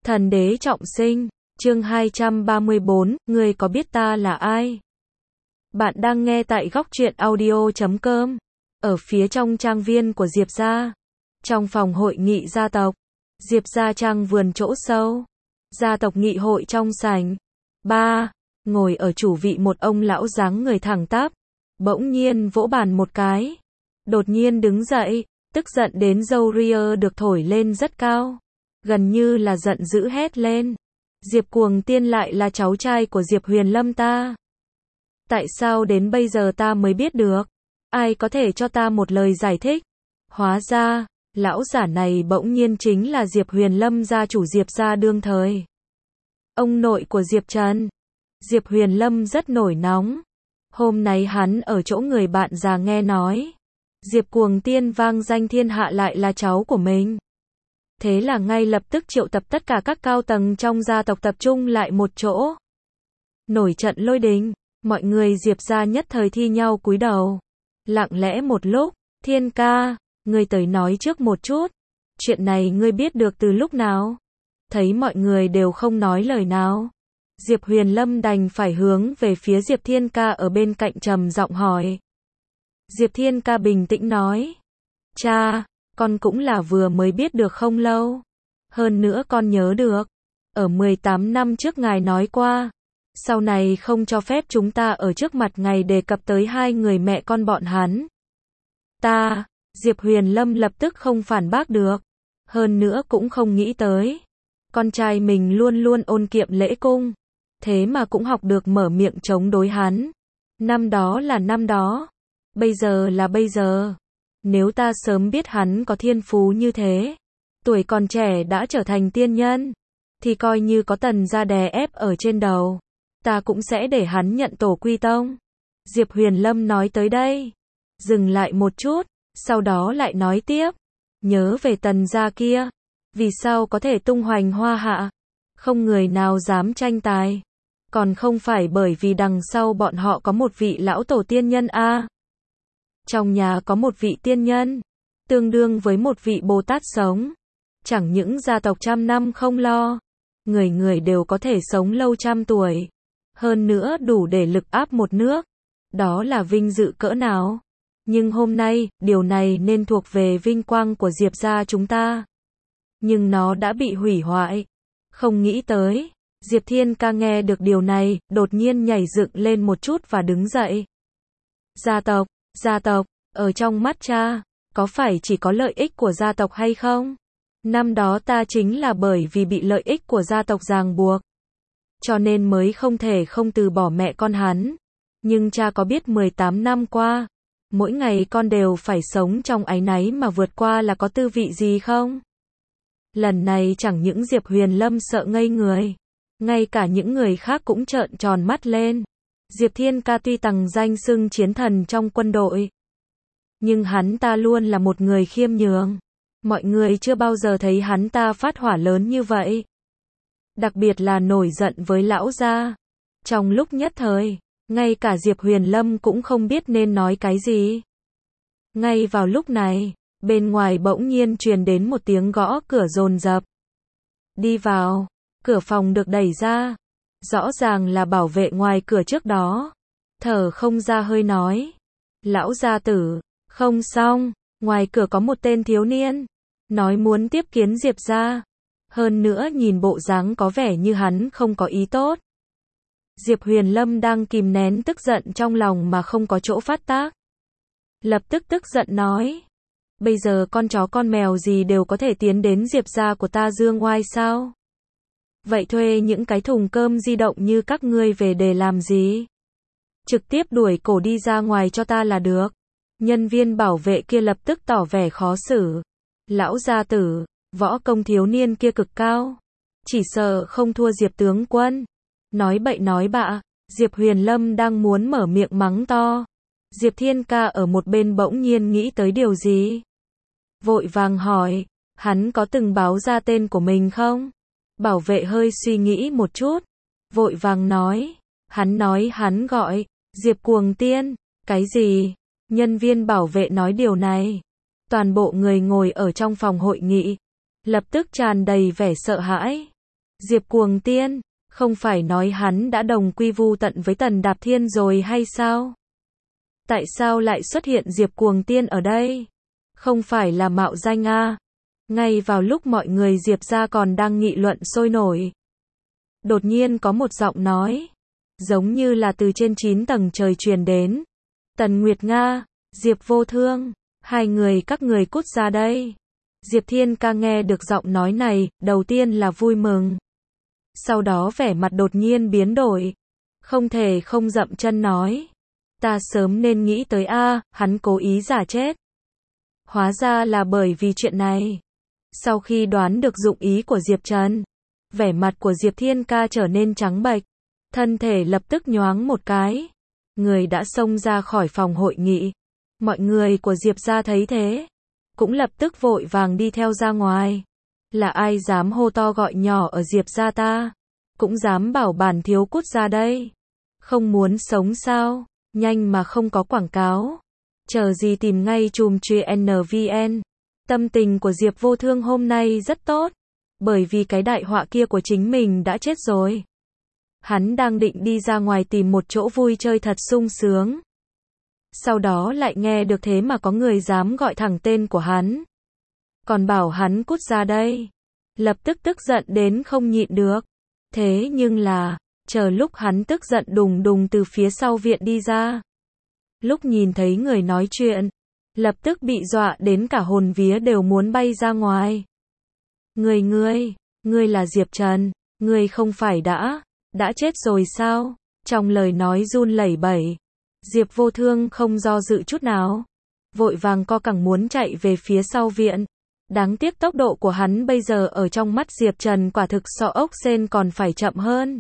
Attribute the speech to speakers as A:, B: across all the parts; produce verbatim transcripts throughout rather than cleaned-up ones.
A: Thần đế trọng sinh, chương hai trăm ba mươi bốn, ngươi có biết ta là ai? Bạn đang nghe tại góc truyện audio chấm com. Ở phía trong trang viên của Diệp gia, trong phòng hội nghị gia tộc, Diệp gia trang vườn chỗ sâu, gia tộc nghị hội trong sảnh. Ba, ngồi ở chủ vị một ông lão dáng người thẳng tắp, bỗng nhiên vỗ bàn một cái, đột nhiên đứng dậy, tức giận đến râu ria được thổi lên rất cao, gần như là giận dữ hét lên: Diệp Cuồng Tiên lại là cháu trai của Diệp Huyền Lâm ta. Tại sao đến bây giờ ta mới biết được? Ai có thể cho ta một lời giải thích? Hóa ra, lão giả này bỗng nhiên chính là Diệp Huyền Lâm gia chủ Diệp gia đương thời. Ông nội của Diệp Trần. Diệp Huyền Lâm rất nổi nóng. Hôm nay hắn ở chỗ người bạn già nghe nói, Diệp Cuồng Tiên vang danh thiên hạ lại là cháu của mình. Thế là ngay lập tức triệu tập tất cả các cao tầng trong gia tộc tập trung lại một chỗ. Nổi trận lôi đình, mọi người Diệp gia nhất thời thi nhau cúi đầu. Lặng lẽ một lúc, Thiên ca, ngươi tới nói trước một chút. Chuyện này ngươi biết được từ lúc nào? Thấy mọi người đều không nói lời nào, Diệp Huyền Lâm đành phải hướng về phía Diệp Thiên ca ở bên cạnh trầm giọng hỏi. Diệp Thiên ca bình tĩnh nói: Cha, con cũng là vừa mới biết được không lâu. Hơn nữa con nhớ được, ở mười tám năm trước ngài nói qua, sau này không cho phép chúng ta ở trước mặt ngài đề cập tới hai người mẹ con bọn hắn. Ta, Diệp Huyền Lâm lập tức không phản bác được. Hơn nữa cũng không nghĩ tới, con trai mình luôn luôn ôn kiệm lễ cung, thế mà cũng học được mở miệng chống đối hắn. Năm đó là năm đó, bây giờ là bây giờ. Nếu ta sớm biết hắn có thiên phú như thế, tuổi còn trẻ đã trở thành tiên nhân, thì coi như có Tần gia đè ép ở trên đầu, ta cũng sẽ để hắn nhận tổ quy tông. Diệp Huyền Lâm nói tới đây, dừng lại một chút, sau đó lại nói tiếp. Nhớ về Tần gia kia, vì sao có thể tung hoành hoa hạ, không người nào dám tranh tài, còn không phải bởi vì đằng sau bọn họ có một vị lão tổ tiên nhân a. À. Trong nhà có một vị tiên nhân, tương đương với một vị Bồ Tát sống. Chẳng những gia tộc trăm năm không lo, người người đều có thể sống lâu trăm tuổi, hơn nữa đủ để lực áp một nước. Đó là vinh dự cỡ nào? Nhưng hôm nay, điều này nên thuộc về vinh quang của Diệp gia chúng ta. Nhưng nó đã bị hủy hoại. Không nghĩ tới, Diệp Thiên ca nghe được điều này, đột nhiên nhảy dựng lên một chút và đứng dậy. Gia tộc, gia tộc, ở trong mắt cha, có phải chỉ có lợi ích của gia tộc hay không? Năm đó ta chính là bởi vì bị lợi ích của gia tộc ràng buộc, cho nên mới không thể không từ bỏ mẹ con hắn. Nhưng cha có biết mười tám năm qua, mỗi ngày con đều phải sống trong áy náy mà vượt qua là có tư vị gì không? Lần này chẳng những Diệp Huyền Lâm sợ ngây người, ngay cả những người khác cũng trợn tròn mắt lên. Diệp Thiên ca tuy tằng danh xưng chiến thần trong quân đội, nhưng hắn ta luôn là một người khiêm nhường. Mọi người chưa bao giờ thấy hắn ta phát hỏa lớn như vậy. Đặc biệt là nổi giận với lão gia. Trong lúc nhất thời, ngay cả Diệp Huyền Lâm cũng không biết nên nói cái gì. Ngay vào lúc này, bên ngoài bỗng nhiên truyền đến một tiếng gõ cửa dồn dập. Đi vào, cửa phòng được đẩy ra. Rõ ràng là bảo vệ ngoài cửa trước đó. Thở không ra hơi nói: Lão gia tử, không xong, ngoài cửa có một tên thiếu niên, nói muốn tiếp kiến Diệp gia. Hơn nữa nhìn bộ dáng có vẻ như hắn không có ý tốt. Diệp Huyền Lâm đang kìm nén tức giận trong lòng mà không có chỗ phát tác. Lập tức tức giận nói: Bây giờ con chó con mèo gì đều có thể tiến đến Diệp gia của ta dương oai sao? Vậy thuê những cái thùng cơm di động như các ngươi về để làm gì? Trực tiếp đuổi cổ đi ra ngoài cho ta là được. Nhân viên bảo vệ kia lập tức tỏ vẻ khó xử. Lão gia tử, võ công thiếu niên kia cực cao, chỉ sợ không thua Diệp tướng quân. Nói bậy nói bạ. Diệp Huyền Lâm đang muốn mở miệng mắng to. Diệp Thiên ca ở một bên bỗng nhiên nghĩ tới điều gì, vội vàng hỏi: Hắn có từng báo ra tên của mình không? Bảo vệ hơi suy nghĩ một chút, vội vàng nói: Hắn nói hắn gọi Diệp Cuồng Tiên. Cái gì? Nhân viên bảo vệ nói điều này, toàn bộ người ngồi ở trong phòng hội nghị lập tức tràn đầy vẻ sợ hãi. Diệp Cuồng Tiên, không phải nói hắn đã đồng quy vu tận với Tần Đạp Thiên rồi hay sao? Tại sao lại xuất hiện Diệp Cuồng Tiên ở đây? Không phải là mạo danh à? Ngay vào lúc mọi người Diệp gia còn đang nghị luận sôi nổi, đột nhiên có một giọng nói, giống như là từ trên chín tầng trời truyền đến. Tần Nguyệt Nga, Diệp Vô Thương, hai người các người cút ra đây. Diệp Thiên Ca nghe được giọng nói này, đầu tiên là vui mừng. Sau đó vẻ mặt đột nhiên biến đổi. Không thể không dậm chân nói. Ta sớm nên nghĩ tới a, hắn cố ý giả chết. Hóa ra là bởi vì chuyện này. Sau khi đoán được dụng ý của Diệp Trần, vẻ mặt của Diệp Thiên Ca trở nên trắng bệch, thân thể lập tức nhoáng một cái. Người đã xông ra khỏi phòng hội nghị. Mọi người của Diệp gia thấy thế, cũng lập tức vội vàng đi theo ra ngoài. Là ai dám hô to gọi nhỏ ở Diệp gia ta? Cũng dám bảo bản thiếu cút ra đây? Không muốn sống sao? Nhanh mà không có quảng cáo. Chờ gì tìm ngay chùm truy en vê en. Tâm tình của Diệp Vô Thương hôm nay rất tốt, bởi vì cái đại họa kia của chính mình đã chết rồi. Hắn đang định đi ra ngoài tìm một chỗ vui chơi thật sung sướng. Sau đó lại nghe được thế mà có người dám gọi thẳng tên của hắn. Còn bảo hắn cút ra đây. Lập tức tức giận đến không nhịn được. Thế nhưng là, chờ lúc hắn tức giận đùng đùng từ phía sau viện đi ra. Lúc nhìn thấy người nói chuyện, lập tức bị dọa đến cả hồn vía đều muốn bay ra ngoài. Người ngươi, ngươi là Diệp Trần, ngươi không phải đã, đã chết rồi sao? Trong lời nói run lẩy bẩy, Diệp Vô Thương không do dự chút nào, vội vàng co cẳng muốn chạy về phía sau viện. Đáng tiếc tốc độ của hắn bây giờ ở trong mắt Diệp Trần quả thực so ốc sên còn phải chậm hơn.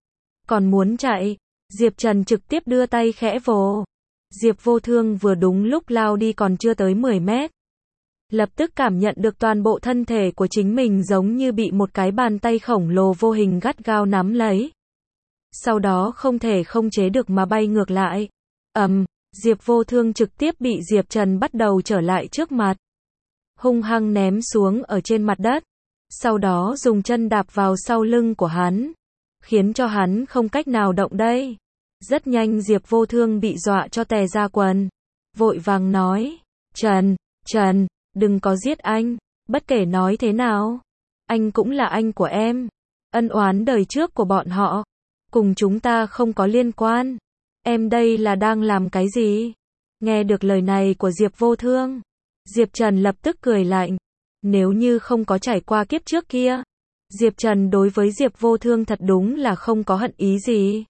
A: Còn muốn chạy, Diệp Trần trực tiếp đưa tay khẽ vồ. Diệp Vô Thương vừa đúng lúc lao đi còn chưa tới mười mét. Lập tức cảm nhận được toàn bộ thân thể của chính mình giống như bị một cái bàn tay khổng lồ vô hình gắt gao nắm lấy. Sau đó không thể không chế được mà bay ngược lại. Ầm, um, Diệp Vô Thương trực tiếp bị Diệp Trần bắt đầu trở lại trước mặt. Hung hăng ném xuống ở trên mặt đất. Sau đó dùng chân đạp vào sau lưng của hắn. Khiến cho hắn không cách nào động đây. Rất nhanh Diệp Vô Thương bị dọa cho tè ra quần. Vội vàng nói. Trần, Trần, đừng có giết anh. Bất kể nói thế nào, anh cũng là anh của em. Ân oán đời trước của bọn họ, cùng chúng ta không có liên quan. Em đây là đang làm cái gì? Nghe được lời này của Diệp Vô Thương, Diệp Trần lập tức cười lạnh. Nếu như không có trải qua kiếp trước kia, Diệp Trần đối với Diệp Vô Thương thật đúng là không có hận ý gì.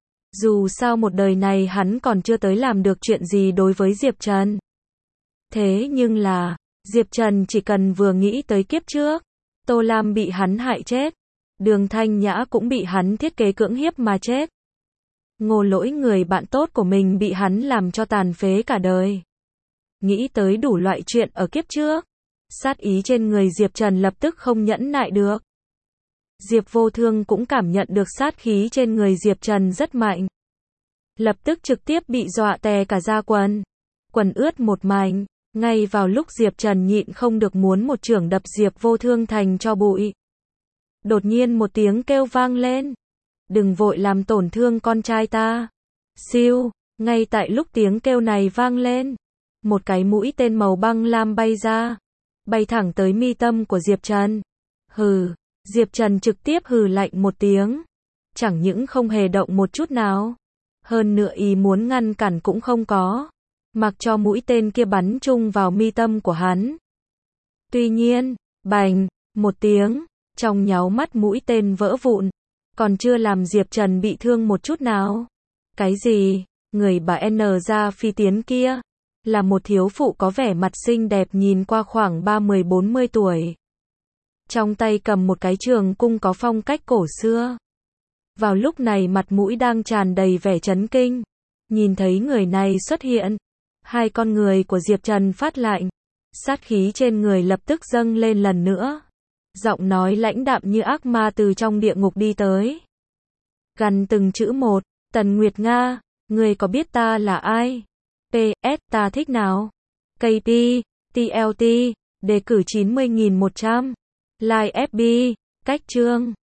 A: Dù sao một đời này hắn còn chưa tới làm được chuyện gì đối với Diệp Trần. Thế nhưng là, Diệp Trần chỉ cần vừa nghĩ tới kiếp trước, Tô Lam bị hắn hại chết, Đường Thanh Nhã cũng bị hắn thiết kế cưỡng hiếp mà chết. Ngô Lỗi người bạn tốt của mình bị hắn làm cho tàn phế cả đời. Nghĩ tới đủ loại chuyện ở kiếp trước, sát ý trên người Diệp Trần lập tức không nhẫn nại được. Diệp Vô Thương cũng cảm nhận được sát khí trên người Diệp Trần rất mạnh. Lập tức trực tiếp bị dọa tè cả da quần. Quần ướt một mảnh. Ngay vào lúc Diệp Trần nhịn không được muốn một chưởng đập Diệp Vô Thương thành cho bụi. Đột nhiên một tiếng kêu vang lên. Đừng vội làm tổn thương con trai ta. Siêu, ngay tại lúc tiếng kêu này vang lên, một cái mũi tên màu băng lam bay ra, bay thẳng tới mi tâm của Diệp Trần. Hừ, Diệp Trần trực tiếp hừ lạnh một tiếng. Chẳng những không hề động một chút nào, hơn nữa ý muốn ngăn cản cũng không có. Mặc cho mũi tên kia bắn chung vào mi tâm của hắn. Tuy nhiên, bành, một tiếng, trong nháu mắt mũi tên vỡ vụn, còn chưa làm Diệp Trần bị thương một chút nào. Cái gì? Người bà N ra phi tiến kia, là một thiếu phụ có vẻ mặt xinh đẹp nhìn qua khoảng ba mươi bốn mươi tuổi. Trong tay cầm một cái trường cung có phong cách cổ xưa. Vào lúc này mặt mũi đang tràn đầy vẻ chấn kinh. Nhìn thấy người này xuất hiện, hai con người của Diệp Trần phát lạnh, sát khí trên người lập tức dâng lên lần nữa. Giọng nói lãnh đạm như ác ma từ trong địa ngục đi tới. Gằn từng chữ một, Tần Nguyệt Nga, người có biết ta là ai? pê ét ta thích nào? ca pê, tê lờ tê, đề cử chín mươi nghìn một trăm. Like ép bê, cách chương.